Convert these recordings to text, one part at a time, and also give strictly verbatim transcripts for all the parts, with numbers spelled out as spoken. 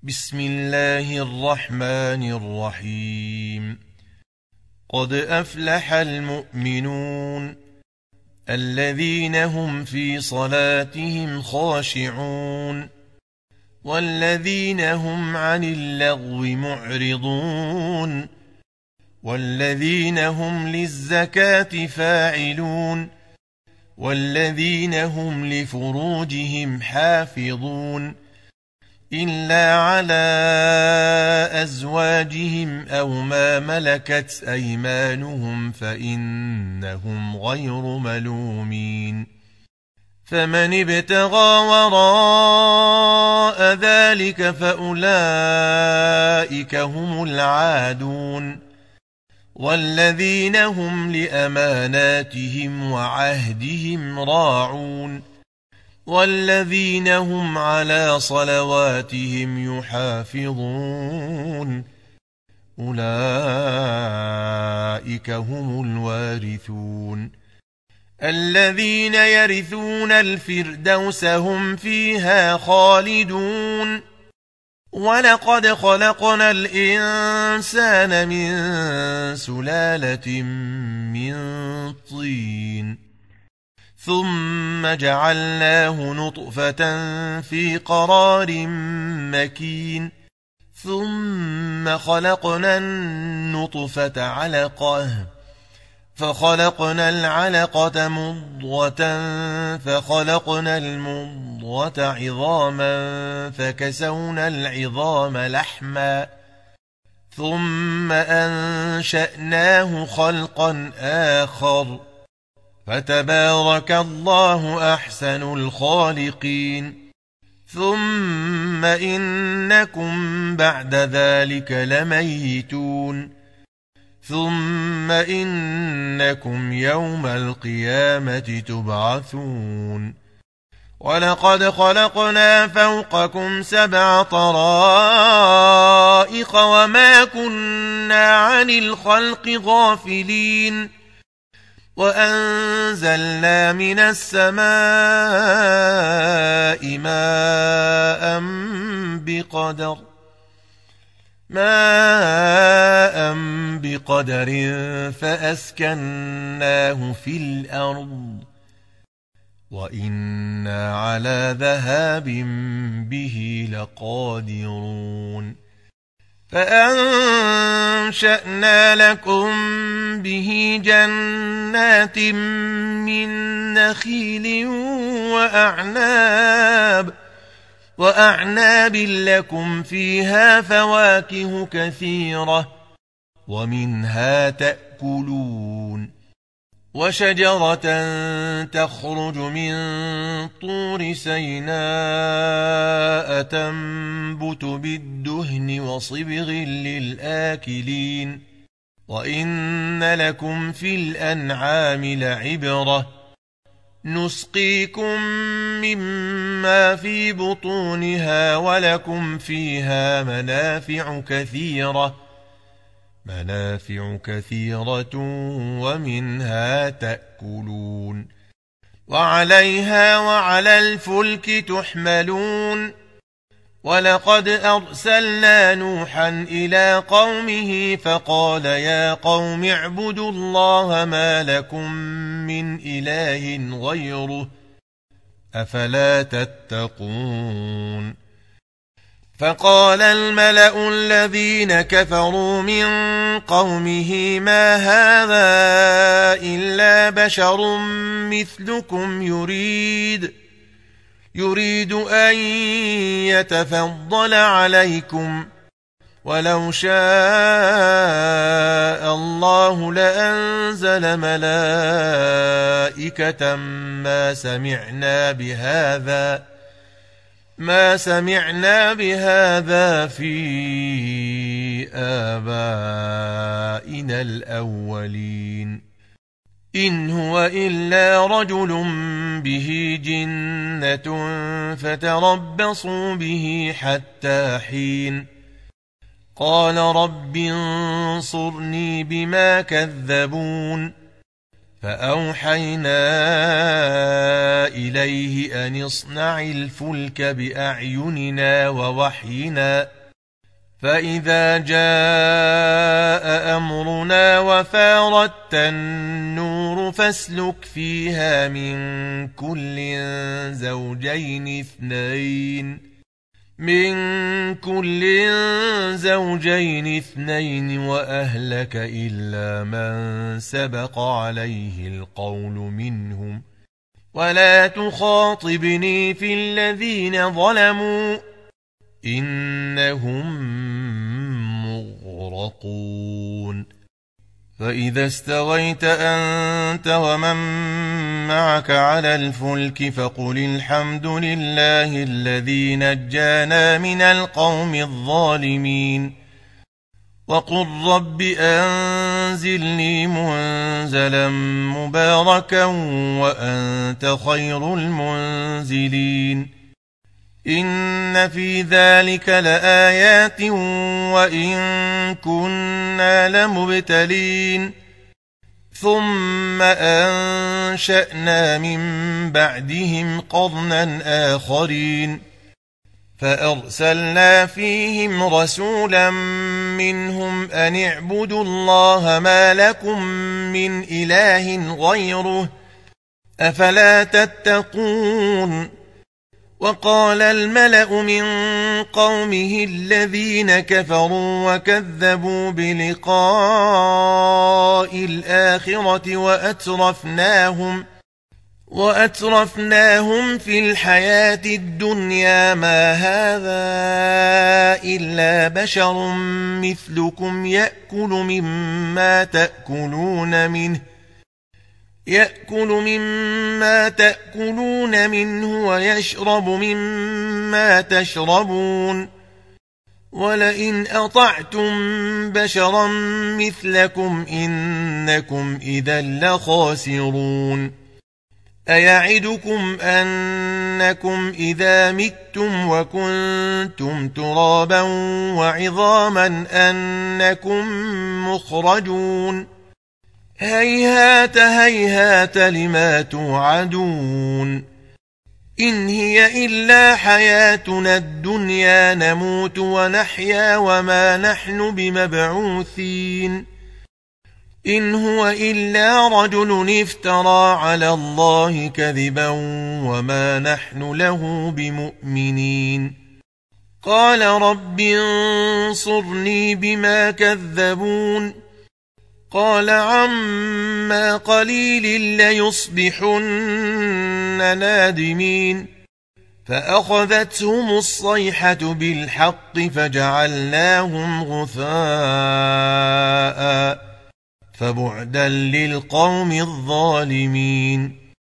بسم الله الرحمن الرحيم. قد أفلح المؤمنون الذين هم في صلاتهم خاشعون والذين هم عن اللغو معرضون والذين هم للزكاة فاعلون والذين هم لفروجهم حافظون إلا على أزواجهم أو ما ملكت أيمانهم فإنهم غير ملومين. فمن ابتغى وراء ذلك فأولئك هم العادون والذين هم لأماناتهم وعهدهم راعون والذين هم على صلواتهم يحافظون أولئك هم الوارثون الذين يرثون الفردوس هم فيها خالدون. ولقد خلقنا الإنسان من سلالة من طين ثم جعلناه نطفة في قرار مكين ثم خلقنا النطفة علقة فخلقنا العلقة مضغة فخلقنا المضغة عظاما فكسونا العظام لحما ثم أنشأناه خلقا آخر فتبارك الله أحسن الخالقين. ثم إنكم بعد ذلك لميتون ثم إنكم يوم القيامة تبعثون. ولقد خلقنا فوقكم سبع طرائق وما كنا عن الخلق غافلين وأنزلنا من السماء ماء بقدر ماء بقدر فأسكناه في الأرض وإنا على ذهاب به لقادرون. فأنشأنا لكم به جنات من نخيل وأعناب وأعناب لكم فيها فواكه كثيرة ومنها تأكلون وشجرة تخرج من طور سيناء تنبت بالدهن وصبغ للآكلين وإن لكم في الأنعام لعبرة نسقيكم مما في بطونها ولكم فيها منافع كثيرة منافع كثيرة ومنها تأكلون وعليها وعلى الفلك تحملون. ولقد أرسلنا نوحا إلى قومه فقال يا قوم اعبدوا الله ما لكم من إله غيره أفلا تتقون. فقال الملأ الذين كفروا من قومه ما هذا إلا بشر مثلكم يريد يريد أن يتفضل عليكم ولو شاء الله لأنزل ملائكة ما سمعنا بهذا ما سمعنا بهذا في آبائنا الأولين إن هو إلا رجل به جنة فتربصوا به حتى حين. قال رب انصرني بما كذبون فأوحينا إليه أن اصنع الفلك بأعيننا ووحينا فإذا جاء أمرنا وفاردت النور فاسلك فيها من كل زوجين اثنين من كل زوجين اثنين وأهلك إلا من سبق عليه القول منهم ولا تخاطبني في الذين ظلموا إنهم مغرقون فإذا استويت أنت ومن معك على الفلك فقل الحمد لله الذي نجانا من القوم الظالمين وقل رب أنزلني منزلا مباركا وأنت خير المنزلين إن في ذلك لآيات وإن كنا لمبتلين ثم أنشأنا من بعدهم قرنا آخرين فأرسلنا فيهم رسولا منهم أن اعبدوا الله ما لكم من إله غيره أفلا تتقون وقال الملأ من قومه الذين كفروا وكذبوا بلقاء الآخرة وأترفناهم وأترفناهم في الحياة الدنيا ما هذا إلا بشر مثلكم يأكل مما تأكلون منه يأكل مما تأكلون منه ويشرب مما تشربون ولئن أطعتم بشرا مثلكم إنكم إذا لخاسرون أيعدكم أنكم إذا متم وكنتم ترابا وعظاما أنكم مخرجون هيهات هيهات لما توعدون إن هي إلا حياتنا الدنيا نموت ونحيا وما نحن بمبعوثين إن هو إلا رجل افترى على الله كذبا وما نحن له بمؤمنين قال رب انصرني بما كذبون قال عما قليل ليصبحن نادمين فأخذتهم الصيحة بالحق فجعلناهم غثاء فبعدا للقوم الظالمين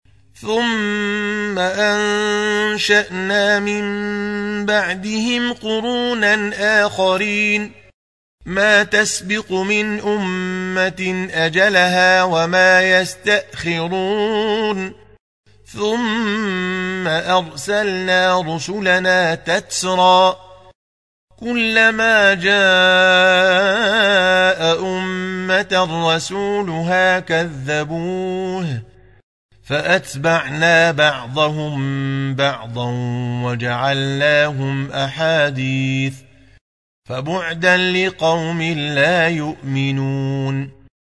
ثم أنشأنا من بعدهم قرونا آخرين ما تسبق من أمة أجلها وما يستأخرون ثم أرسلنا رسلنا تترى كلما جاء أمة رسولها كذبوه فأتبعنا بعضهم بعضا وجعلناهم أحاديث فبعدا لقوم لا يؤمنون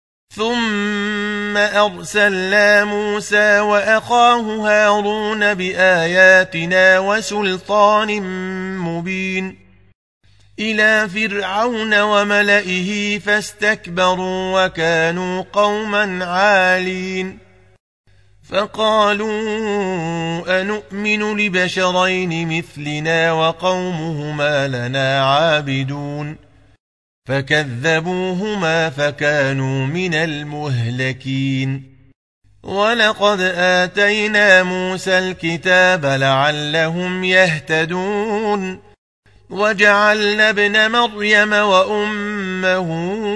ثم أرسلنا موسى وأخاه هارون بآياتنا وسلطان مبين إلى فرعون وملئه فاستكبروا وكانوا قوما عالين فقالوا أنؤمن لبشرين مثلنا وقومهما لنا عابدون فكذبوهما فكانوا من المهلكين ولقد آتينا موسى الكتاب لعلهم يهتدون وجعلنا ابن مريم وأمه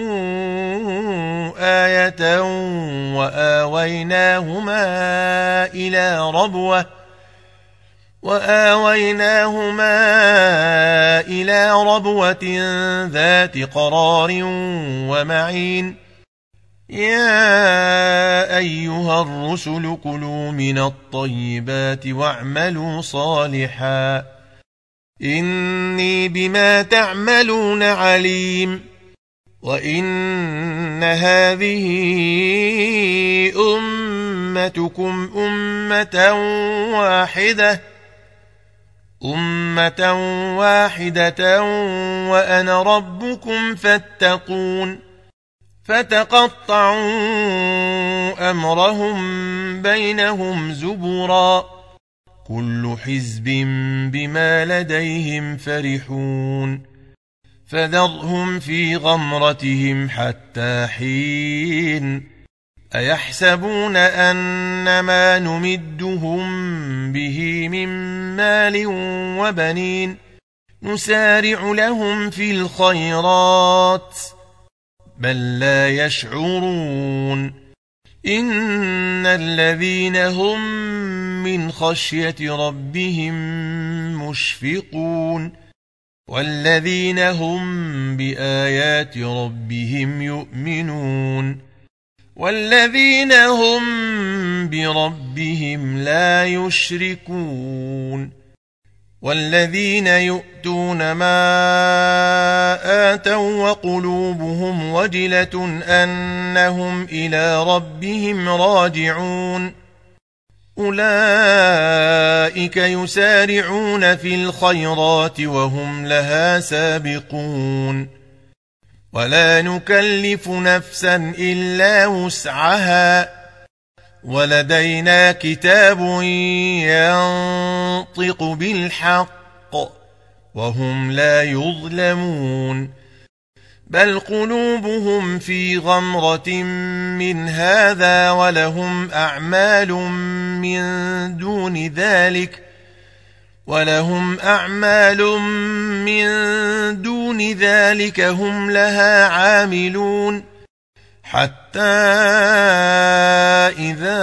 آية وآويناهما إلى ربوة وآويناهما إلى ربوة ذات قرار ومعين يا أيها الرسل كلوا من الطيبات واعملوا صالحا إني بما تعملون عليم وإن هذه أمتكم أمة واحدة أمة واحدة وأنا ربكم فاتقون فتقطعوا أمرهم بينهم زبرا كل حزب بما لديهم فرحون فذرهم في غمرتهم حتى حين أيحسبون أن ما نمدهم به من مال وبنين نسارع لهم في الخيرات بل لا يشعرون إن الذين هم من خشية ربهم مشفقون والذين هم بآيات ربهم يؤمنون والذين هم بربهم لا يشركون والذين يؤتون ما آتوا وقلوبهم وجلة أنهم إلى ربهم راجعون أولئك يسارعون في الخيرات وهم لها سابقون ولا نكلف نفسا إلا وسعها ولدينا كتاب ينطق بالحق وهم لا يظلمون بل قلوبهم في غمرة من هذا ولهم أعمال من دون ذلك ولهم أعمال من دون ذلك هم لها عاملون حتى إذا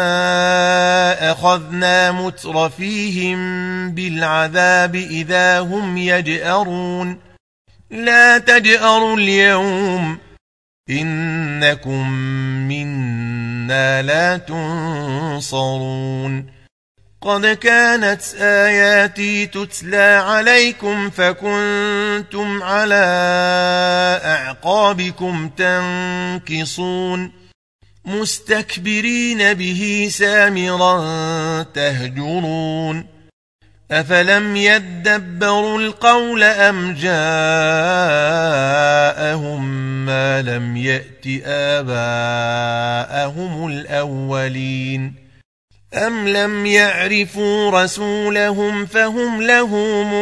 أخذنا مترفيهم بالعذاب إذا هم يجأرون لا تجأروا اليوم إنكم منا لا تنصرون قد كانت آياتي تتلى عليكم فكنتم على أعقابكم تنكصون مستكبرين به سامرا تهجرون أفلم يدبروا القول أم جاءهم ما لم يأت آباءهم الأولين أم لم يعرفوا رسولهم فهم له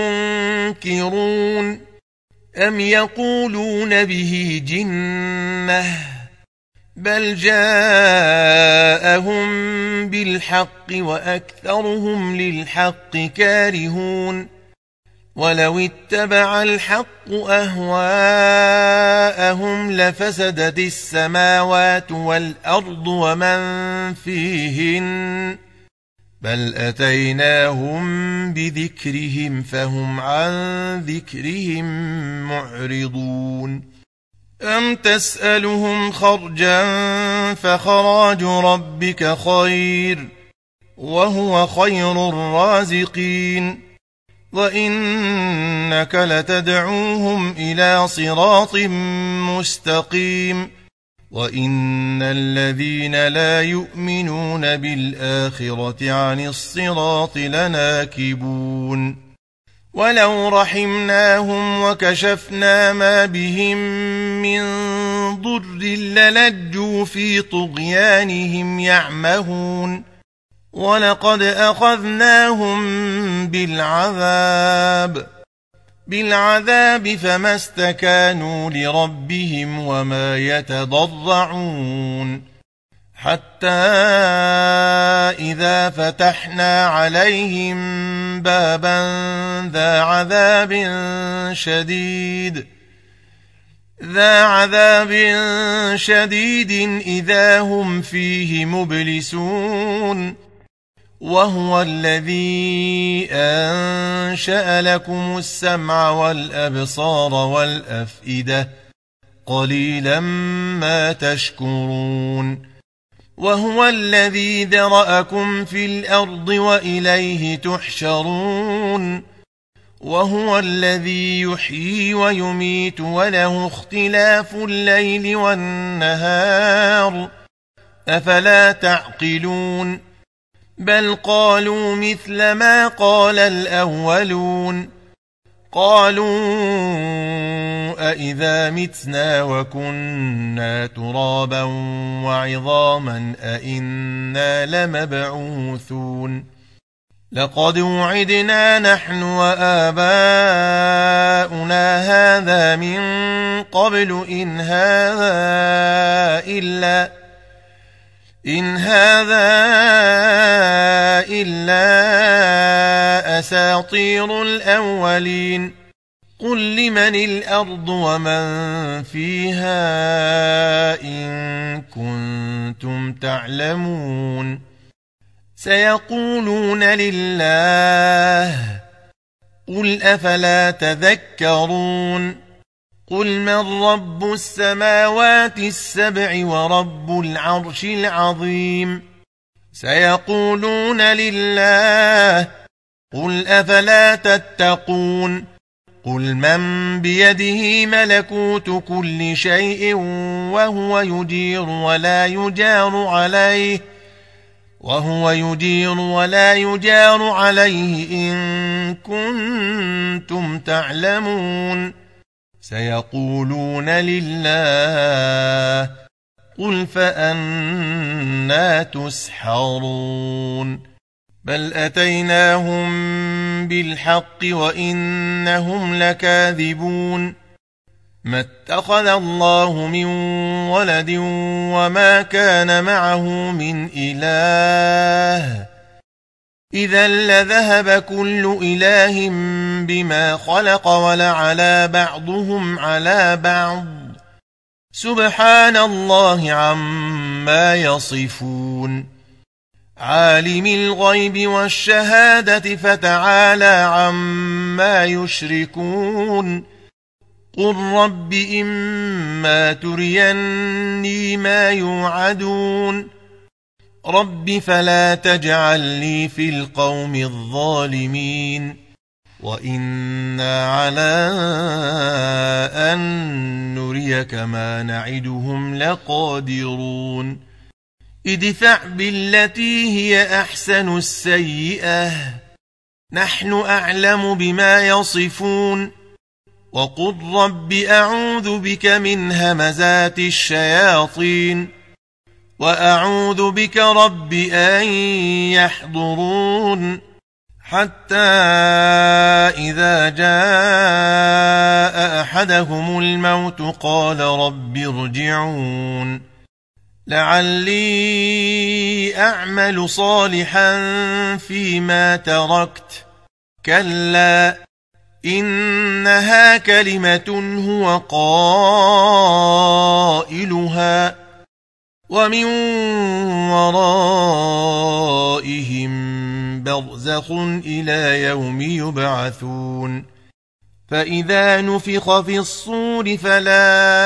منكرون أم يقولون به جنة بل جاءهم بالحق وأكثرهم للحق كارهون ولو اتبع الحق أهواءهم لفسدت السماوات والأرض ومن فيهن بل أتيناهم بذكرهم فهم عن ذكرهم معرضون أم تسألهم خرجا فخراج ربك خير وهو خير الرازقين وإنك لتدعوهم إلى صراط مستقيم وإن الذين لا يؤمنون بالآخرة عن الصراط لناكبون ولو رحمناهم وكشفنا ما بهم من ضر للجوا في طغيانهم يعمهون ولقد أخذناهم بالعذاب بالعذاب فما استكانوا لربهم وما يتضرعون حتى إذا فتحنا عليهم بابا ذا عذاب شديد ذا عذاب شديد إذا هم فيه مبلسون وهو الذي أنشأ لكم السمع والأبصار والأفئدة قليلا ما تشكرون وهو الذي ذرأكم في الأرض وإليه تحشرون وهو الذي يحيي ويميت وله اختلاف الليل والنهار أفلا تعقلون بل قالوا مثل ما قال الأولون قالوا أئذا متنا وكنا ترابا وعظاما أئنا لمبعوثون لقد وعدنا نحن وآباؤنا هذا من قبل إن هذا إلا إن هذا إلا أساطير الأولين قل لمن الأرض ومن فيها إن كنتم تعلمون سيقولون لله قل أفلا تذكرون قل من رب السماوات السبع ورب العرش العظيم سيقولون لله قل أفلا تتقون قل من بيده ملكوت كل شيء وهو يجير ولا يجار عليه وهو يجير ولا يجار عليه إن كنتم تعلمون سيقولون لله قل فأنى تسحرون بل أتيناهم بالحق وإنهم لكاذبون ما اتخذ الله من ولد وما كان معه من إله إذا لذهب كل إله بما خلق ولعلى بعضهم على بعض سبحان الله عما يصفون عالم الغيب والشهادة فتعالى عما يشركون قل رب إما تريني ما يوعدون رب فلا تجعلني في القوم الظالمين وإنا على أن نريك ما نعدهم لقادرون ادفع بالتي هي أحسن السيئة نحن أعلم بما يصفون وقل رب أعوذ بك من همزات الشياطين وأعوذ بك رب أن يحضرون حتى إذا جاء أحدهم الموت قال رب ارجعون لعلي أعمل صالحا فيما تركت كلا إنها كلمة هو قائلها ومن ورائهم برزخ إلى يوم يبعثون فإذا نفخ في الصور فلا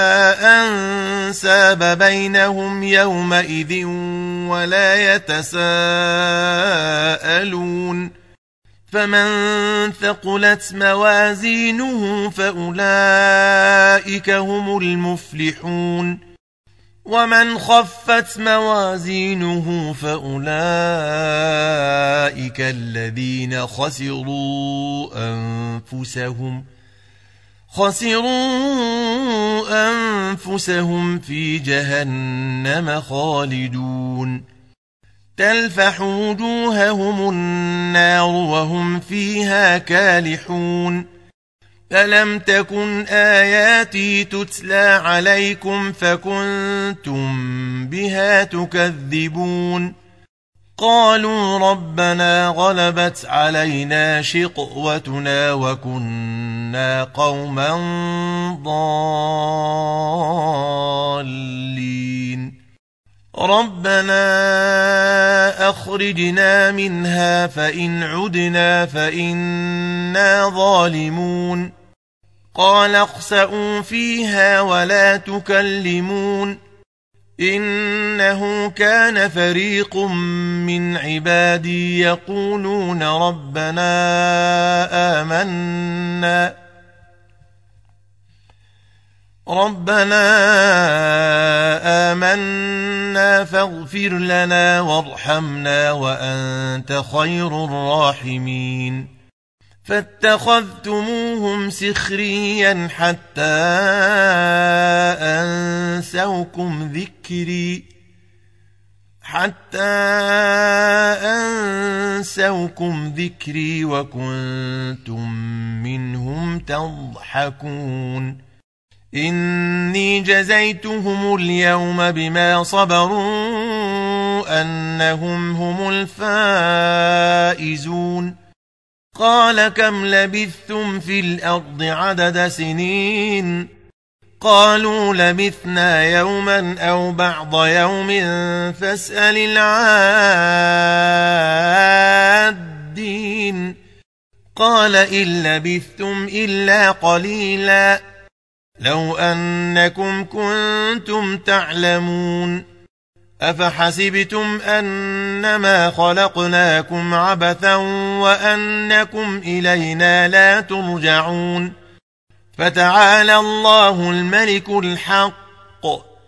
أنساب بينهم يومئذ ولا يتساءلون فمن ثقلت موازينه فأولئك هم المفلحون ومن خفت موازينه فأولئك الذين خسروا أنفسهم خسروا أنفسهم في جهنم خالدون تلفح وجوههم النار وهم فيها كالحون فلم تكن آياتي تتلى عليكم فكنتم بها تكذبون قالوا ربنا غلبت علينا شقوتنا وكنا قوما ضالين ربنا أخرجنا منها فإن عدنا فإنا ظالمون قال اخسئوا فيها ولا تكلمون إنه كان فريق من عبادي يقولون ربنا آمنا ربنا آمنا فاغفر لنا وارحمنا وأنت خير الراحمين فاتخذتموهم سخريا حتى أنسوكم ذكري حتى أنسوكم ذكري وكنتم منهم تضحكون إني جزيتهم اليوم بما صبروا أنهم هم الفائزون قال كم لبثتم في الأرض عدد سنين قالوا لبثنا يوما أو بعض يوم فاسأل العادين قال إن لبثتم إلا قليلا لو أنكم كنتم تعلمون أفحسبتم أنما خلقناكم عبثا وأنكم إلينا لا ترجعون فتعالى الله الملك الحق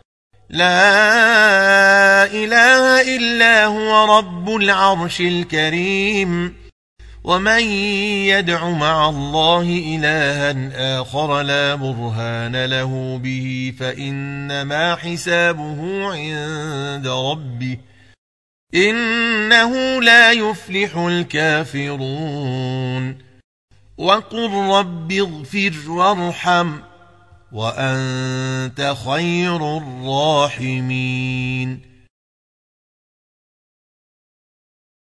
لا إله إلا هو رب العرش الكريم ومن يدع مع الله إلها آخر لا برهان له به فإنما حسابه عند ربه إنه لا يفلح الكافرون وقل رب اغفر وارحم وأنت خير الراحمين